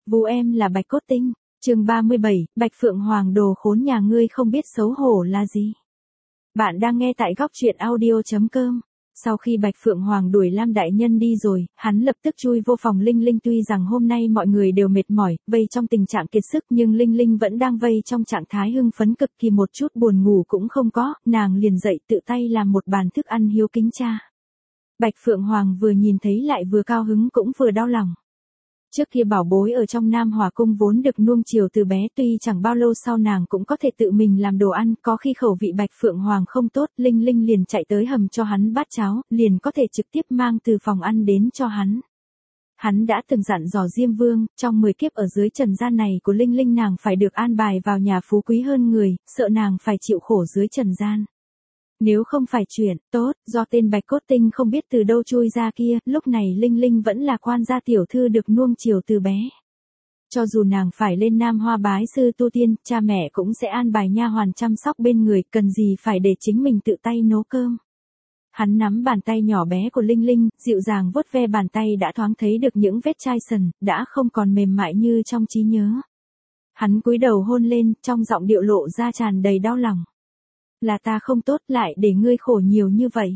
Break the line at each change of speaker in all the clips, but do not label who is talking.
Vú em là Bạch Cốt Tinh. Chương 37, Bạch Phượng Hoàng đồ khốn nhà ngươi không biết xấu hổ là gì. Bạn đang nghe tại góc truyện audio.com. Sau khi Bạch Phượng Hoàng đuổi Lam đại nhân đi rồi, hắn lập tức chui vô phòng Linh Linh, tuy rằng hôm nay mọi người đều mệt mỏi, vây trong tình trạng kiệt sức, nhưng Linh Linh vẫn đang vây trong trạng thái hưng phấn cực kỳ, một chút buồn ngủ cũng không có, nàng liền dậy tự tay làm một bàn thức ăn hiếu kính cha. Bạch Phượng Hoàng vừa nhìn thấy lại vừa cao hứng cũng vừa đau lòng. Trước kia bảo bối ở trong Nam Hòa Cung vốn được nuông chiều từ bé, tuy chẳng bao lâu sau nàng cũng có thể tự mình làm đồ ăn, có khi khẩu vị Bạch Phượng Hoàng không tốt, Linh Linh liền chạy tới hầm cho hắn bát cháo, liền có thể trực tiếp mang từ phòng ăn đến cho hắn. Hắn đã từng dặn dò Diêm Vương, trong 10 kiếp ở dưới trần gian này của Linh Linh nàng phải được an bài vào nhà phú quý hơn người, sợ nàng phải chịu khổ dưới trần gian. Nếu không phải chuyện tốt, do tên Bạch Cốt Tinh không biết từ đâu chui ra kia, lúc này Linh Linh vẫn là quan gia tiểu thư được nuông chiều từ bé. Cho dù nàng phải lên Nam Hoa bái sư tu tiên, cha mẹ cũng sẽ an bài nha hoàn chăm sóc bên người, cần gì phải để chính mình tự tay nấu cơm. Hắn nắm bàn tay nhỏ bé của Linh Linh, dịu dàng vuốt ve bàn tay đã thoáng thấy được những vết chai sần, đã không còn mềm mại như trong trí nhớ. Hắn cúi đầu hôn lên, trong giọng điệu lộ ra tràn đầy đau lòng. Là ta không tốt, lại để ngươi khổ nhiều như vậy.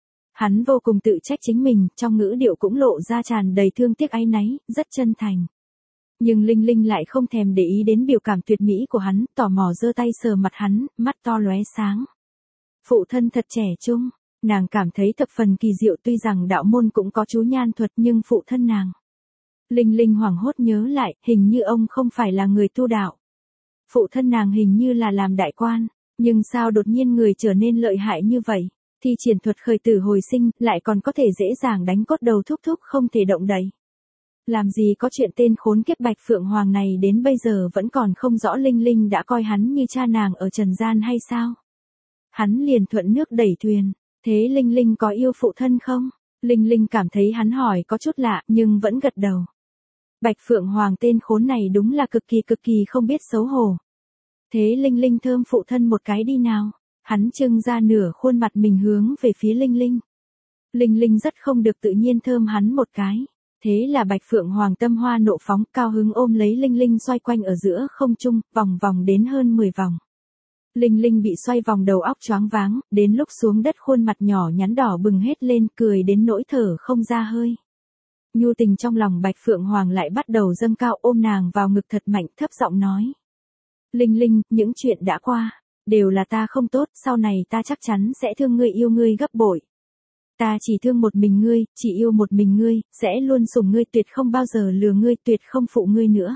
Hắn vô cùng tự trách chính mình, trong ngữ điệu cũng lộ ra tràn đầy thương tiếc áy náy, rất chân thành. Nhưng Linh Linh lại không thèm để ý đến biểu cảm tuyệt mỹ của hắn, tò mò giơ tay sờ mặt hắn, mắt to lóe sáng. Phụ thân thật trẻ trung, nàng cảm thấy thập phần kỳ diệu, tuy rằng đạo môn cũng có chú nhan thuật nhưng phụ thân nàng. Linh Linh hoảng hốt nhớ lại, hình như ông không phải là người tu đạo. Phụ thân nàng hình như là làm đại quan. Nhưng sao đột nhiên người trở nên lợi hại như vậy, thi triển thuật khởi tử hồi sinh, lại còn có thể dễ dàng đánh cốt đầu thúc thúc không thể động đậy. Làm gì có chuyện tên khốn kiếp Bạch Phượng Hoàng này đến bây giờ vẫn còn không rõ Linh Linh đã coi hắn như cha nàng ở trần gian hay sao? Hắn liền thuận nước đẩy thuyền, thế Linh Linh có yêu phụ thân không? Linh Linh cảm thấy hắn hỏi có chút lạ nhưng vẫn gật đầu. Bạch Phượng Hoàng tên khốn này đúng là cực kỳ không biết xấu hổ. Thế Linh Linh thơm phụ thân một cái đi nào. Hắn trưng ra nửa khuôn mặt mình hướng về phía Linh Linh. Linh Linh rất không được tự nhiên thơm hắn một cái. Thế là Bạch Phượng Hoàng tâm hoa nộ phóng, cao hứng ôm lấy Linh Linh xoay quanh ở giữa không trung, vòng vòng đến hơn 10 vòng. Linh Linh bị xoay vòng đầu óc choáng váng, đến lúc xuống đất khuôn mặt nhỏ nhắn đỏ bừng hết lên, cười đến nỗi thở không ra hơi. Nhu tình trong lòng Bạch Phượng Hoàng lại bắt đầu dâng cao, ôm nàng vào ngực thật mạnh, thấp giọng nói. Linh Linh, những chuyện đã qua, đều là ta không tốt, sau này ta chắc chắn sẽ thương ngươi, yêu ngươi gấp bội. Ta chỉ thương một mình ngươi, chỉ yêu một mình ngươi, sẽ luôn sủng ngươi, tuyệt không bao giờ lừa ngươi, tuyệt không phụ ngươi nữa.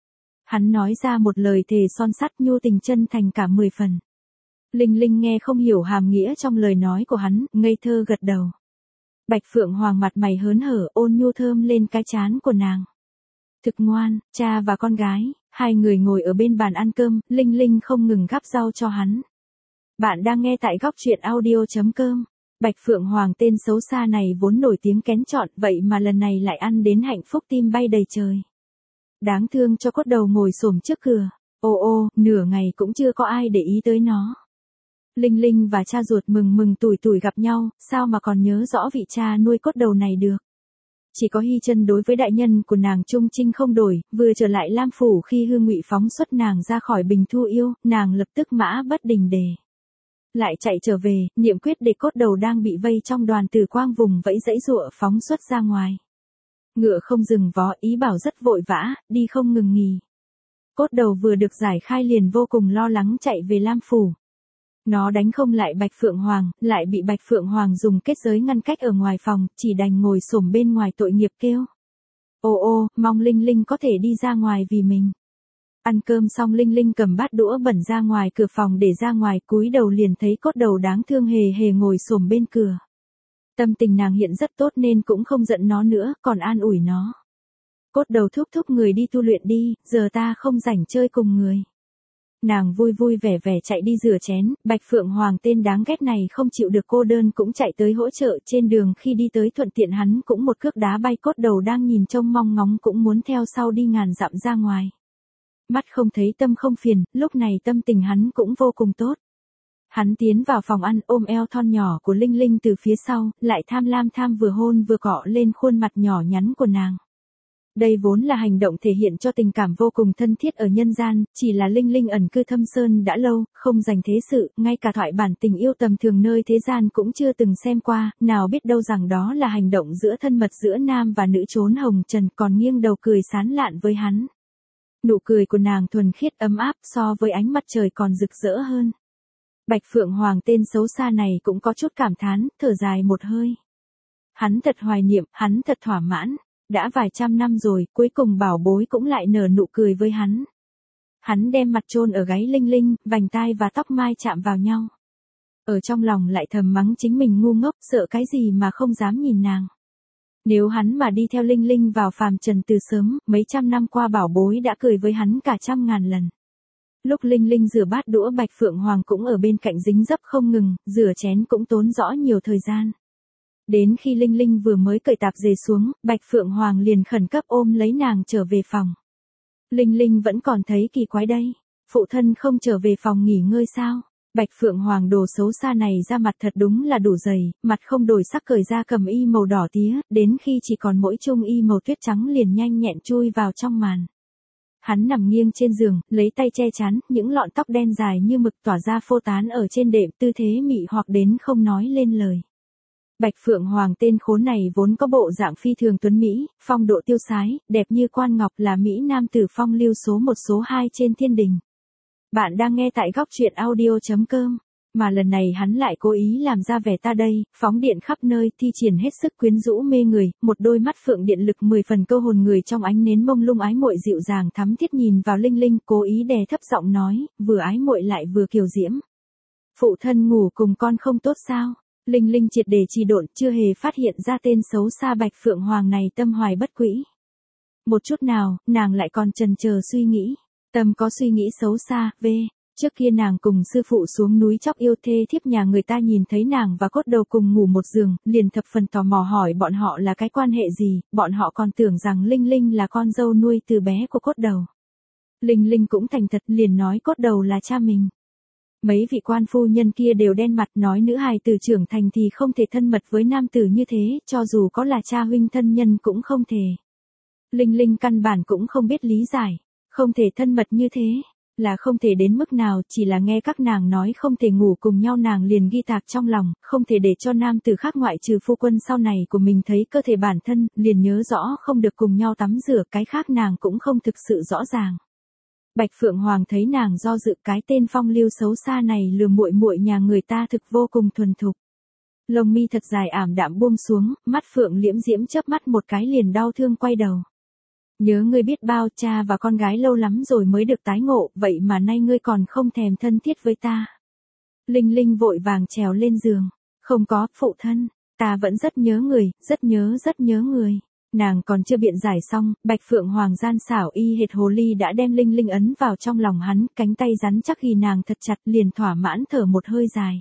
Hắn nói ra một lời thề son sắt, nhu tình chân thành cả 10 phần. Linh Linh nghe không hiểu hàm nghĩa trong lời nói của hắn, ngây thơ gật đầu. Bạch Phượng Hoàng mặt mày hớn hở, ôn nhu thơm lên cái trán của nàng. Thực ngoan, cha và con gái, hai người ngồi ở bên bàn ăn cơm, Linh Linh không ngừng gắp rau cho hắn. Bạn đang nghe tại góc truyện audio.com. Bạch Phượng Hoàng tên xấu xa này vốn nổi tiếng kén chọn, vậy mà lần này lại ăn đến hạnh phúc tim bay đầy trời. Đáng thương cho cốt đầu ngồi xổm trước cửa. Ô, nửa ngày cũng chưa có ai để ý tới nó. Linh Linh và cha ruột mừng tủi gặp nhau, sao mà còn nhớ rõ vị cha nuôi cốt đầu này được. Chỉ có Hy Chân đối với đại nhân của nàng trung trinh không đổi, vừa trở lại Lam phủ khi Hương Ngụy phóng xuất nàng ra khỏi Bình Thu Yêu, nàng lập tức mã bất đình đề. Lại chạy trở về, niệm quyết để cốt đầu đang bị vây trong đoàn tử quang vùng vẫy dãy giụa phóng xuất ra ngoài. Ngựa không dừng vó, ý bảo rất vội vã, đi không ngừng nghỉ. Cốt đầu vừa được giải khai liền vô cùng lo lắng chạy về Lam phủ. Nó đánh không lại Bạch Phượng Hoàng, lại bị Bạch Phượng Hoàng dùng kết giới ngăn cách ở ngoài phòng, chỉ đành ngồi xổm bên ngoài tội nghiệp kêu. Ô, mong Linh Linh có thể đi ra ngoài vì mình. Ăn cơm xong Linh Linh cầm bát đũa bẩn ra ngoài cửa phòng để ra ngoài, cúi đầu liền thấy cốt đầu đáng thương hề ngồi xổm bên cửa. Tâm tình nàng hiện rất tốt nên cũng không giận nó nữa, còn an ủi nó. Cốt đầu thúc người đi tu luyện đi, giờ ta không rảnh chơi cùng người. Nàng vui vẻ chạy đi rửa chén, Bạch Phượng Hoàng tên đáng ghét này không chịu được cô đơn cũng chạy tới hỗ trợ, trên đường khi đi tới thuận tiện hắn cũng một cước đá bay cốt đầu đang nhìn trông mong ngóng cũng muốn theo sau đi ngàn dặm ra ngoài. Mắt không thấy tâm không phiền, lúc này tâm tình hắn cũng vô cùng tốt. Hắn tiến vào phòng ăn ôm eo thon nhỏ của Linh Linh từ phía sau, lại tham vừa hôn vừa cọ lên khuôn mặt nhỏ nhắn của nàng. Đây vốn là hành động thể hiện cho tình cảm vô cùng thân thiết ở nhân gian, chỉ là Linh Linh ẩn cư thâm sơn đã lâu, không dành thế sự, ngay cả thoại bản tình yêu tầm thường nơi thế gian cũng chưa từng xem qua, nào biết đâu rằng đó là hành động giữa thân mật giữa nam và nữ chốn hồng trần, còn nghiêng đầu cười sán lạn với hắn. Nụ cười của nàng thuần khiết ấm áp, so với ánh mặt trời còn rực rỡ hơn. Bạch Phượng Hoàng tên xấu xa này cũng có chút cảm thán, thở dài một hơi. Hắn thật hoài niệm, hắn thật thỏa mãn. Đã vài trăm năm rồi, cuối cùng bảo bối cũng lại nở nụ cười với hắn. Hắn đem mặt chôn ở gáy Linh Linh, vành tai và tóc mai chạm vào nhau. Ở trong lòng lại thầm mắng chính mình ngu ngốc, sợ cái gì mà không dám nhìn nàng. Nếu hắn mà đi theo Linh Linh vào phàm trần từ sớm, mấy trăm năm qua bảo bối đã cười với hắn cả trăm ngàn lần. Lúc Linh Linh rửa bát đũa, Bạch Phượng Hoàng cũng ở bên cạnh dính dấp không ngừng, rửa chén cũng tốn rõ nhiều thời gian. Đến khi Linh Linh vừa mới cởi tạp dề xuống, Bạch Phượng Hoàng liền khẩn cấp ôm lấy nàng trở về phòng. Linh Linh vẫn còn thấy kỳ quái đây. Phụ thân không trở về phòng nghỉ ngơi sao? Bạch Phượng Hoàng đồ xấu xa này ra mặt thật đúng là đủ dày, mặt không đổi sắc cởi ra cầm y màu đỏ tía, đến khi chỉ còn mỗi chung y màu tuyết trắng liền nhanh nhẹn chui vào trong màn. Hắn nằm nghiêng trên giường, lấy tay che chắn, những lọn tóc đen dài như mực tỏa ra phô tán ở trên đệm, tư thế mị hoặc đến không nói lên lời. Bạch Phượng Hoàng tên khốn này vốn có bộ dạng phi thường tuấn Mỹ, phong độ tiêu sái, đẹp như quan ngọc, là Mỹ nam tử phong lưu số 1 số 2 trên thiên đình. Bạn đang nghe tại góc truyện audio.com, mà lần này hắn lại cố ý làm ra vẻ ta đây, phóng điện khắp nơi, thi triển hết sức quyến rũ mê người, một đôi mắt phượng điện lực 10 phần câu hồn người trong ánh nến mông lung ái muội dịu dàng thắm thiết nhìn vào Linh Linh, cố ý đè thấp giọng nói, vừa ái muội lại vừa kiều diễm. Phụ thân ngủ cùng con không tốt sao? Linh Linh triệt để trì độn, chưa hề phát hiện ra tên xấu xa Bạch Phượng Hoàng này tâm hoài bất quỹ. Một chút nào, nàng lại còn chần chờ suy nghĩ. Tâm có suy nghĩ xấu xa, trước kia nàng cùng sư phụ xuống núi chóc yêu thê thiếp nhà người ta nhìn thấy nàng và Cốt Đầu cùng ngủ một giường, liền thập phần tò mò hỏi bọn họ là cái quan hệ gì, bọn họ còn tưởng rằng Linh Linh là con dâu nuôi từ bé của Cốt Đầu. Linh Linh cũng thành thật liền nói Cốt Đầu là cha mình. Mấy vị quan phu nhân kia đều đen mặt, nói nữ hài tử trưởng thành thì không thể thân mật với nam tử như thế, cho dù có là cha huynh thân nhân cũng không thể. Linh Linh căn bản cũng không biết lý giải, không thể thân mật như thế, là không thể đến mức nào, chỉ là nghe các nàng nói không thể ngủ cùng nhau nàng liền ghi tạc trong lòng, không thể để cho nam tử khác ngoại trừ phu quân sau này của mình thấy cơ thể bản thân, liền nhớ rõ không được cùng nhau tắm rửa, cái khác nàng cũng không thực sự rõ ràng. Bạch Phượng Hoàng thấy nàng do dự, cái tên phong lưu xấu xa này lừa muội muội nhà người ta thực vô cùng thuần thục. Lông mi thật dài ảm đạm buông xuống, mắt Phượng liễm diễm chớp mắt một cái liền đau thương quay đầu. Nhớ ngươi biết bao, cha và con gái lâu lắm rồi mới được tái ngộ, vậy mà nay ngươi còn không thèm thân thiết với ta. Linh Linh vội vàng trèo lên giường. Không có, phụ thân, ta vẫn rất nhớ người, rất nhớ người. Nàng còn chưa biện giải xong, Bạch Phượng Hoàng gian xảo y hệt hồ ly đã đem Linh Linh ấn vào trong lòng hắn, cánh tay rắn chắc ghi nàng thật chặt, liền thỏa mãn thở một hơi dài.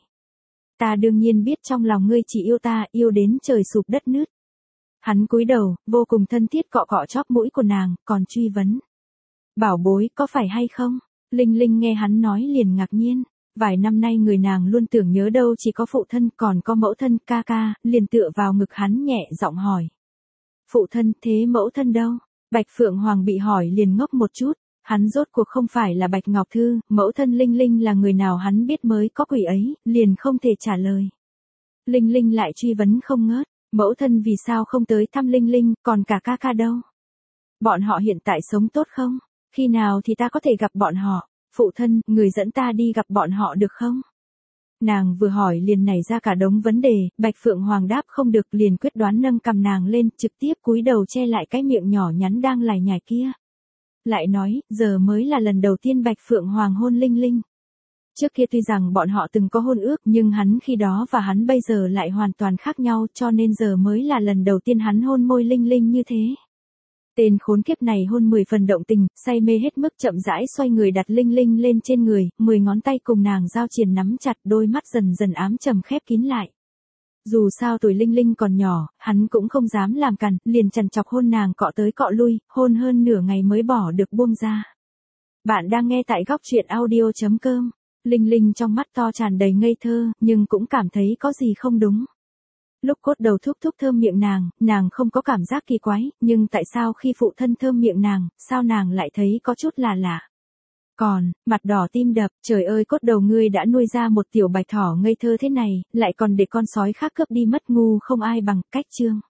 Ta đương nhiên biết trong lòng ngươi chỉ yêu ta, yêu đến trời sụp đất nứt. Hắn cúi đầu, vô cùng thân thiết cọ cọ chóp mũi của nàng, còn truy vấn. Bảo bối, có phải hay không? Linh Linh nghe hắn nói liền ngạc nhiên. Vài năm nay người nàng luôn tưởng nhớ đâu chỉ có phụ thân, còn có mẫu thân, ca ca, liền tựa vào ngực hắn nhẹ giọng hỏi. Phụ thân, thế mẫu thân đâu? Bạch Phượng Hoàng bị hỏi liền ngốc một chút, hắn rốt cuộc không phải là Bạch Ngọc Thư, mẫu thân Linh Linh là người nào hắn biết mới có quỷ ấy, liền không thể trả lời. Linh Linh lại truy vấn không ngớt, mẫu thân vì sao không tới thăm Linh Linh, còn cả ca ca đâu? Bọn họ hiện tại sống tốt không? Khi nào thì ta có thể gặp bọn họ? Phụ thân, người dẫn ta đi gặp bọn họ được không? Nàng vừa hỏi liền nảy ra cả đống vấn đề, Bạch Phượng Hoàng đáp không được liền quyết đoán nâng cầm nàng lên, trực tiếp cúi đầu che lại cái miệng nhỏ nhắn đang lải nhải kia. Lại nói, giờ mới là lần đầu tiên Bạch Phượng Hoàng hôn Linh Linh. Trước kia tuy rằng bọn họ từng có hôn ước, nhưng hắn khi đó và hắn bây giờ lại hoàn toàn khác nhau, cho nên giờ mới là lần đầu tiên hắn hôn môi Linh Linh như thế. Tên khốn kiếp này hôn 10 phần động tình, say mê hết mức chậm rãi xoay người đặt Linh Linh lên trên người, 10 ngón tay cùng nàng giao triền nắm chặt, đôi mắt dần dần ám trầm khép kín lại. Dù sao tuổi Linh Linh còn nhỏ, hắn cũng không dám làm cằn, liền chằn chọc hôn nàng cọ tới cọ lui, hôn hơn nửa ngày mới bỏ được buông ra. Bạn đang nghe tại góc truyện audio.com. Linh Linh trong mắt to tràn đầy ngây thơ, nhưng cũng cảm thấy có gì không đúng. Lúc cốt đầu thúc thúc thơm miệng nàng không có cảm giác kỳ quái, nhưng tại sao khi phụ thân thơm miệng nàng, sao nàng lại thấy có chút là lạ. Còn, mặt đỏ tim đập, trời ơi cốt đầu ngươi đã nuôi ra một tiểu bạch thỏ ngây thơ thế này, lại còn để con sói khác cướp đi mất, ngu không ai bằng. Cách chương